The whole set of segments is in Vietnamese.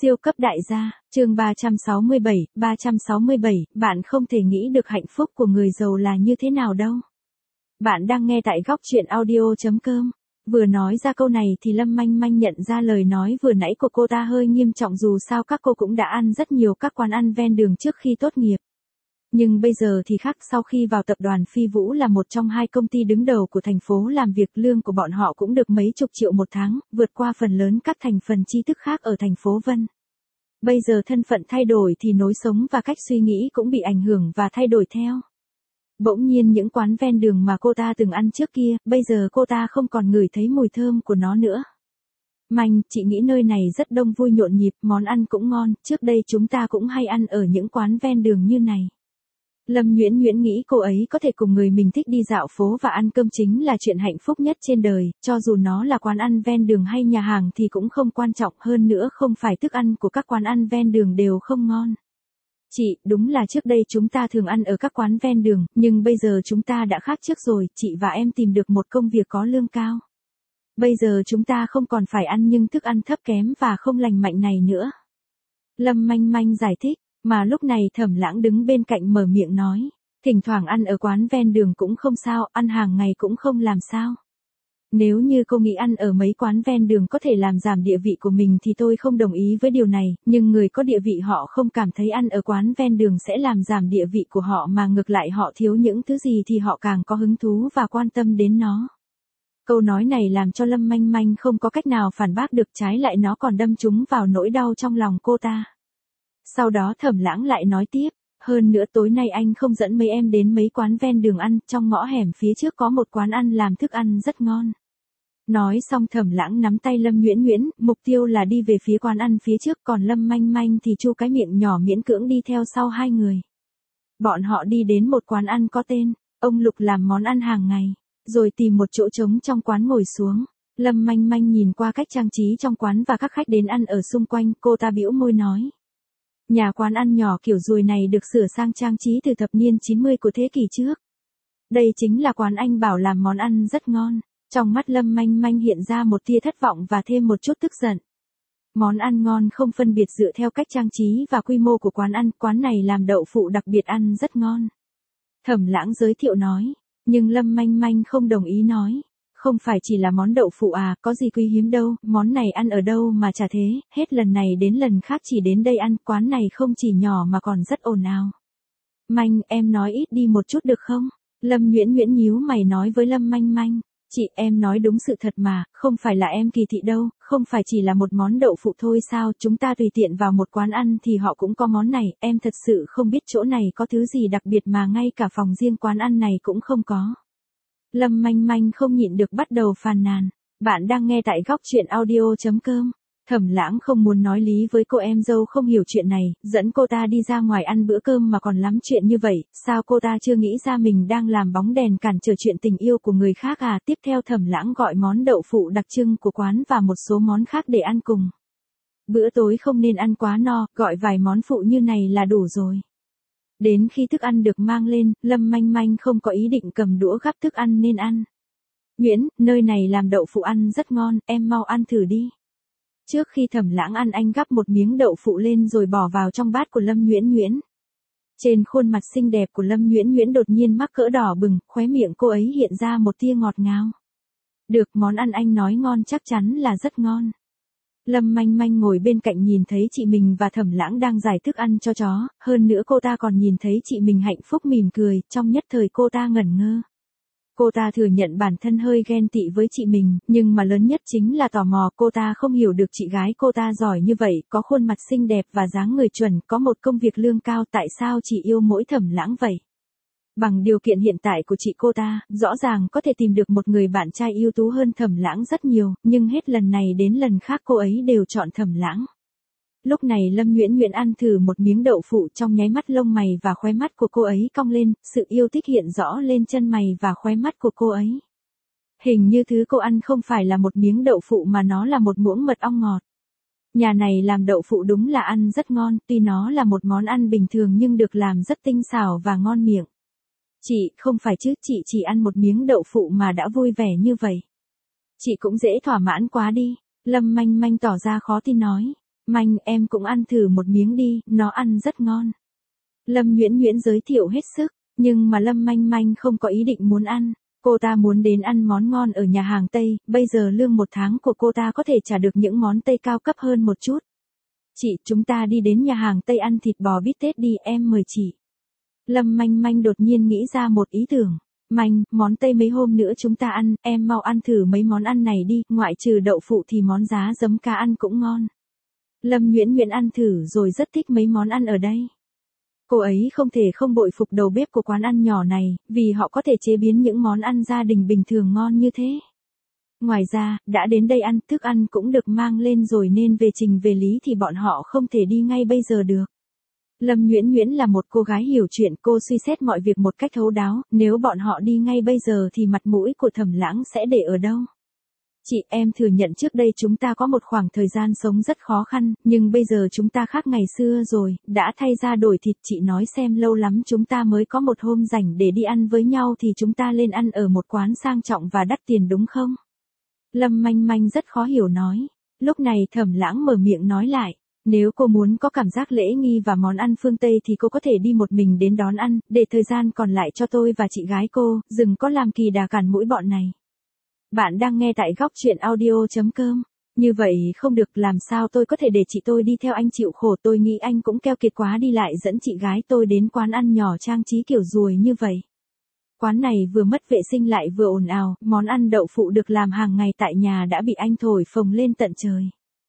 Siêu cấp đại gia, chương 367, bạn không thể nghĩ được hạnh phúc của người giàu là như thế nào đâu. Bạn đang nghe tại góc chuyện audio.com. Vừa nói ra câu này thì Lâm Manh Manh nhận ra lời nói vừa nãy của cô ta hơi nghiêm trọng, dù sao các cô cũng đã ăn rất nhiều các quán ăn ven đường trước khi tốt nghiệp. Nhưng bây giờ thì khác, sau khi vào tập đoàn Phi Vũ là một trong hai công ty đứng đầu của thành phố làm việc, lương của bọn họ cũng được mấy chục triệu một tháng, vượt qua phần lớn các thành phần tri thức khác ở thành phố Vân. Bây giờ thân phận thay đổi thì lối sống và cách suy nghĩ cũng bị ảnh hưởng và thay đổi theo. Bỗng nhiên những quán ven đường mà cô ta từng ăn trước kia, bây giờ cô ta không còn ngửi thấy mùi thơm của nó nữa. Manh, chị nghĩ nơi này rất đông vui nhộn nhịp, món ăn cũng ngon, trước đây chúng ta cũng hay ăn ở những quán ven đường như này. Lâm Nguyễn Nguyễn nghĩ cô ấy có thể cùng người mình thích đi dạo phố và ăn cơm chính là chuyện hạnh phúc nhất trên đời, cho dù nó là quán ăn ven đường hay nhà hàng thì cũng không quan trọng, hơn nữa không phải thức ăn của các quán ăn ven đường đều không ngon. Chị, đúng là trước đây chúng ta thường ăn ở các quán ven đường, nhưng bây giờ chúng ta đã khác trước rồi, chị và em tìm được một công việc có lương cao. Bây giờ chúng ta không còn phải ăn những thức ăn thấp kém và không lành mạnh này nữa. Lâm Manh Manh giải thích. Mà lúc này Thẩm Lãng đứng bên cạnh mở miệng nói, thỉnh thoảng ăn ở quán ven đường cũng không sao, ăn hàng ngày cũng không làm sao. Nếu như cô nghĩ ăn ở mấy quán ven đường có thể làm giảm địa vị của mình thì tôi không đồng ý với điều này, nhưng người có địa vị họ không cảm thấy ăn ở quán ven đường sẽ làm giảm địa vị của họ, mà ngược lại họ thiếu những thứ gì thì họ càng có hứng thú và quan tâm đến nó. Câu nói này làm cho Lâm Manh Manh không có cách nào phản bác được, trái lại nó còn đâm trúng vào nỗi đau trong lòng cô ta. Sau đó Thẩm Lãng lại nói tiếp, hơn nữa tối nay anh không dẫn mấy em đến mấy quán ven đường ăn, trong ngõ hẻm phía trước có một quán ăn làm thức ăn rất ngon. Nói xong Thẩm Lãng nắm tay Lâm Nguyễn Nguyễn, mục tiêu là đi về phía quán ăn phía trước, còn Lâm Manh Manh thì chu cái miệng nhỏ miễn cưỡng đi theo sau hai người. Bọn họ đi đến một quán ăn có tên, ông Lục làm món ăn hàng ngày, rồi tìm một chỗ trống trong quán ngồi xuống. Lâm Manh Manh nhìn qua cách trang trí trong quán và các khách đến ăn ở xung quanh, cô ta bĩu môi nói. Nhà quán ăn nhỏ kiểu ruồi này được sửa sang trang trí từ thập niên 90 của thế kỷ trước. Đây chính là quán anh bảo làm món ăn rất ngon. Trong mắt Lâm Manh Manh hiện ra một tia thất vọng và thêm một chút tức giận. Món ăn ngon không phân biệt dựa theo cách trang trí và quy mô của quán ăn, quán này làm đậu phụ đặc biệt ăn rất ngon. Thẩm Lãng giới thiệu nói, nhưng Lâm Manh Manh không đồng ý nói. Không phải chỉ là món đậu phụ à, có gì quý hiếm đâu, món này ăn ở đâu mà chả thế, hết lần này đến lần khác chỉ đến đây ăn, quán này không chỉ nhỏ mà còn rất ồn ào. Manh, em nói ít đi một chút được không? Lâm Nguyễn Nguyễn nhíu mày nói với Lâm Manh Manh, chị, em nói đúng sự thật mà, không phải là em kỳ thị đâu, không phải chỉ là một món đậu phụ thôi sao, chúng ta tùy tiện vào một quán ăn thì họ cũng có món này, em thật sự không biết chỗ này có thứ gì đặc biệt mà ngay cả phòng riêng quán ăn này cũng không có. Lâm Manh Manh không nhịn được bắt đầu phàn nàn. Bạn đang nghe tại góc chuyện audio.com. Thẩm Lãng không muốn nói lý với cô em dâu không hiểu chuyện này, dẫn cô ta đi ra ngoài ăn bữa cơm mà còn lắm chuyện như vậy, sao cô ta chưa nghĩ ra mình đang làm bóng đèn cản trở chuyện tình yêu của người khác à? Tiếp theo Thẩm Lãng gọi món đậu phụ đặc trưng của quán và một số món khác để ăn cùng. Bữa tối không nên ăn quá no, gọi vài món phụ như này là đủ rồi. Đến khi thức ăn được mang lên, Lâm Manh Manh không có ý định cầm đũa gắp thức ăn nên ăn. Nguyễn, nơi này làm đậu phụ ăn rất ngon, em mau ăn thử đi. Trước khi Thẩm Lãng ăn, anh gắp một miếng đậu phụ lên rồi bỏ vào trong bát của Lâm Nguyễn Nguyễn. Trên khuôn mặt xinh đẹp của Lâm Nguyễn Nguyễn đột nhiên mắc cỡ đỏ bừng, khóe miệng cô ấy hiện ra một tia ngọt ngào. Được, món ăn anh nói ngon chắc chắn là rất ngon. Lâm Manh Manh ngồi bên cạnh nhìn thấy chị mình và Thẩm Lãng đang giải thức ăn cho chó, hơn nữa cô ta còn nhìn thấy chị mình hạnh phúc mỉm cười, trong nhất thời cô ta ngẩn ngơ. Cô ta thừa nhận bản thân hơi ghen tị với chị mình, nhưng mà lớn nhất chính là tò mò, cô ta không hiểu được chị gái cô ta giỏi như vậy, có khuôn mặt xinh đẹp và dáng người chuẩn, có một công việc lương cao, tại sao chỉ yêu mỗi Thẩm Lãng vậy? Bằng điều kiện hiện tại của chị cô ta, rõ ràng có thể tìm được một người bạn trai ưu tú hơn Thẩm Lãng rất nhiều, nhưng hết lần này đến lần khác cô ấy đều chọn Thẩm Lãng. Lúc này Lâm Nguyễn Nguyễn ăn thử một miếng đậu phụ, trong nháy mắt lông mày và khóe mắt của cô ấy cong lên, sự yêu thích hiện rõ lên chân mày và khóe mắt của cô ấy. Hình như thứ cô ăn không phải là một miếng đậu phụ mà nó là một muỗng mật ong ngọt. Nhà này làm đậu phụ đúng là ăn rất ngon, tuy nó là một món ăn bình thường nhưng được làm rất tinh xảo và ngon miệng. Chị, không phải chứ, chị chỉ ăn một miếng đậu phụ mà đã vui vẻ như vậy. Chị cũng dễ thỏa mãn quá đi. Lâm Manh Manh tỏ ra khó tin nói. Manh em cũng ăn thử một miếng đi, nó ăn rất ngon. Lâm Nguyễn Nguyễn giới thiệu hết sức, nhưng mà Lâm Manh Manh không có ý định muốn ăn. Cô ta muốn đến ăn món ngon ở nhà hàng Tây, bây giờ lương một tháng của cô ta có thể trả được những món Tây cao cấp hơn một chút. Chị, chúng ta đi đến nhà hàng Tây ăn thịt bò bít tết đi, em mời chị. Lâm Manh Manh đột nhiên nghĩ ra một ý tưởng. Manh, món Tây mấy hôm nữa chúng ta ăn, em mau ăn thử mấy món ăn này đi, ngoại trừ đậu phụ thì món giá giấm cá ăn cũng ngon. Lâm Nguyễn Nguyễn ăn thử rồi rất thích mấy món ăn ở đây. Cô ấy không thể không bội phục đầu bếp của quán ăn nhỏ này, vì họ có thể chế biến những món ăn gia đình bình thường ngon như thế. Ngoài ra, đã đến đây ăn, thức ăn cũng được mang lên rồi nên về trình về lý thì bọn họ không thể đi ngay bây giờ được. Lâm Nguyễn Nguyễn là một cô gái hiểu chuyện, cô suy xét mọi việc một cách thấu đáo, nếu bọn họ đi ngay bây giờ thì mặt mũi của Thẩm Lãng sẽ để ở đâu. Chị, em thừa nhận trước đây chúng ta có một khoảng thời gian sống rất khó khăn, nhưng bây giờ chúng ta khác ngày xưa rồi, đã thay ra đổi thịt. Chị nói xem, lâu lắm chúng ta mới có một hôm rảnh để đi ăn với nhau thì chúng ta lên ăn ở một quán sang trọng và đắt tiền đúng không? Lâm Manh Manh rất khó hiểu nói. Lúc này Thẩm Lãng mở miệng nói lại. Nếu cô muốn có cảm giác lễ nghi và món ăn phương Tây thì cô có thể đi một mình đến đón ăn, để thời gian còn lại cho tôi và chị gái cô, đừng có làm kỳ đà cản mũi bọn này. Bạn đang nghe tại góc chuyện audio.com. Như vậy không được, làm sao tôi có thể để chị tôi đi theo anh chịu khổ, tôi nghĩ anh cũng keo kiệt quá đi lại dẫn chị gái tôi đến quán ăn nhỏ trang trí kiểu ruồi như vậy. Quán này vừa mất vệ sinh lại vừa ồn ào, món ăn đậu phụ được làm hàng ngày tại nhà đã bị anh thổi phồng lên tận trời.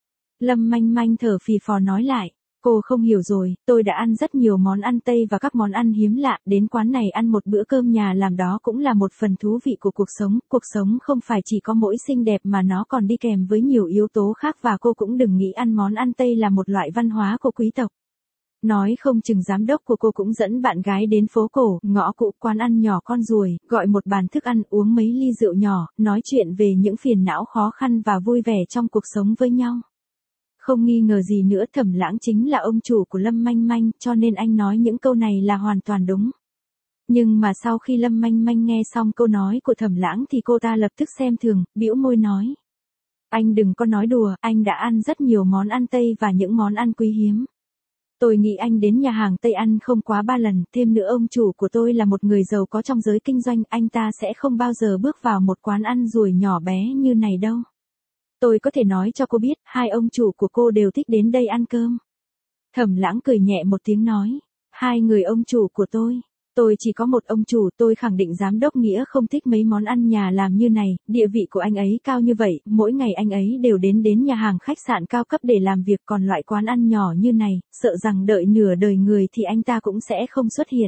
Lâm Manh Manh thở phì phò nói lại, cô không hiểu rồi, tôi đã ăn rất nhiều món ăn Tây và các món ăn hiếm lạ, đến quán này ăn một bữa cơm nhà làm đó cũng là một phần thú vị của cuộc sống không phải chỉ có mỗi xinh đẹp mà nó còn đi kèm với nhiều yếu tố khác, và cô cũng đừng nghĩ ăn món ăn Tây là một loại văn hóa của quý tộc. Nói không chừng giám đốc của cô cũng dẫn bạn gái đến phố cổ, ngõ cũ, quán ăn nhỏ con ruồi, gọi một bàn thức ăn, uống mấy ly rượu nhỏ, nói chuyện về những phiền não khó khăn và vui vẻ trong cuộc sống với nhau. Không nghi ngờ gì nữa, Thẩm Lãng chính là ông chủ của Lâm Manh Manh, cho nên anh nói những câu này là hoàn toàn đúng. Nhưng mà sau khi Lâm Manh Manh nghe xong câu nói của Thẩm Lãng thì cô ta lập tức xem thường, bĩu môi nói. Anh đừng có nói đùa, anh đã ăn rất nhiều món ăn Tây và những món ăn quý hiếm. Tôi nghĩ anh đến nhà hàng Tây ăn không quá 3 lần, thêm nữa ông chủ của tôi là một người giàu có trong giới kinh doanh, anh ta sẽ không bao giờ bước vào một quán ăn ruồi nhỏ bé như này đâu. Tôi có thể nói cho cô biết, hai ông chủ của cô đều thích đến đây ăn cơm. Thẩm Lãng cười nhẹ một tiếng nói, hai người ông chủ của tôi chỉ có một ông chủ, tôi khẳng định giám đốc Nghĩa không thích mấy món ăn nhà làm như này, địa vị của anh ấy cao như vậy, mỗi ngày anh ấy đều đến nhà hàng khách sạn cao cấp để làm việc, còn loại quán ăn nhỏ như này, sợ rằng đợi nửa đời người thì anh ta cũng sẽ không xuất hiện.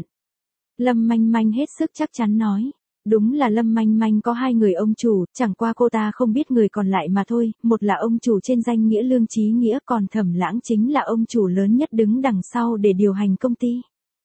Lâm Manh Manh hết sức chắc chắn nói. Đúng là Lâm Manh Manh có hai người ông chủ, chẳng qua cô ta không biết người còn lại mà thôi, một là ông chủ trên danh nghĩa Lương Chí Nghĩa, còn Thẩm Lãng chính là ông chủ lớn nhất đứng đằng sau để điều hành công ty.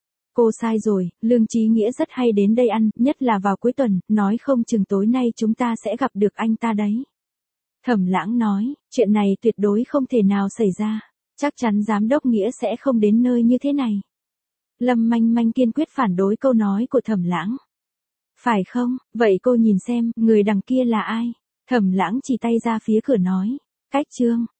Cô sai rồi, Lương Chí Nghĩa rất hay đến đây ăn, nhất là vào cuối tuần, nói không chừng tối nay chúng ta sẽ gặp được anh ta đấy. Thẩm Lãng nói, chuyện này tuyệt đối không thể nào xảy ra, chắc chắn giám đốc Nghĩa sẽ không đến nơi như thế này. Lâm Manh Manh kiên quyết phản đối câu nói của Thẩm Lãng. Phải không, vậy cô nhìn xem, người đằng kia là ai? Thẩm Lãng chỉ tay ra phía cửa nói, Cách Trương.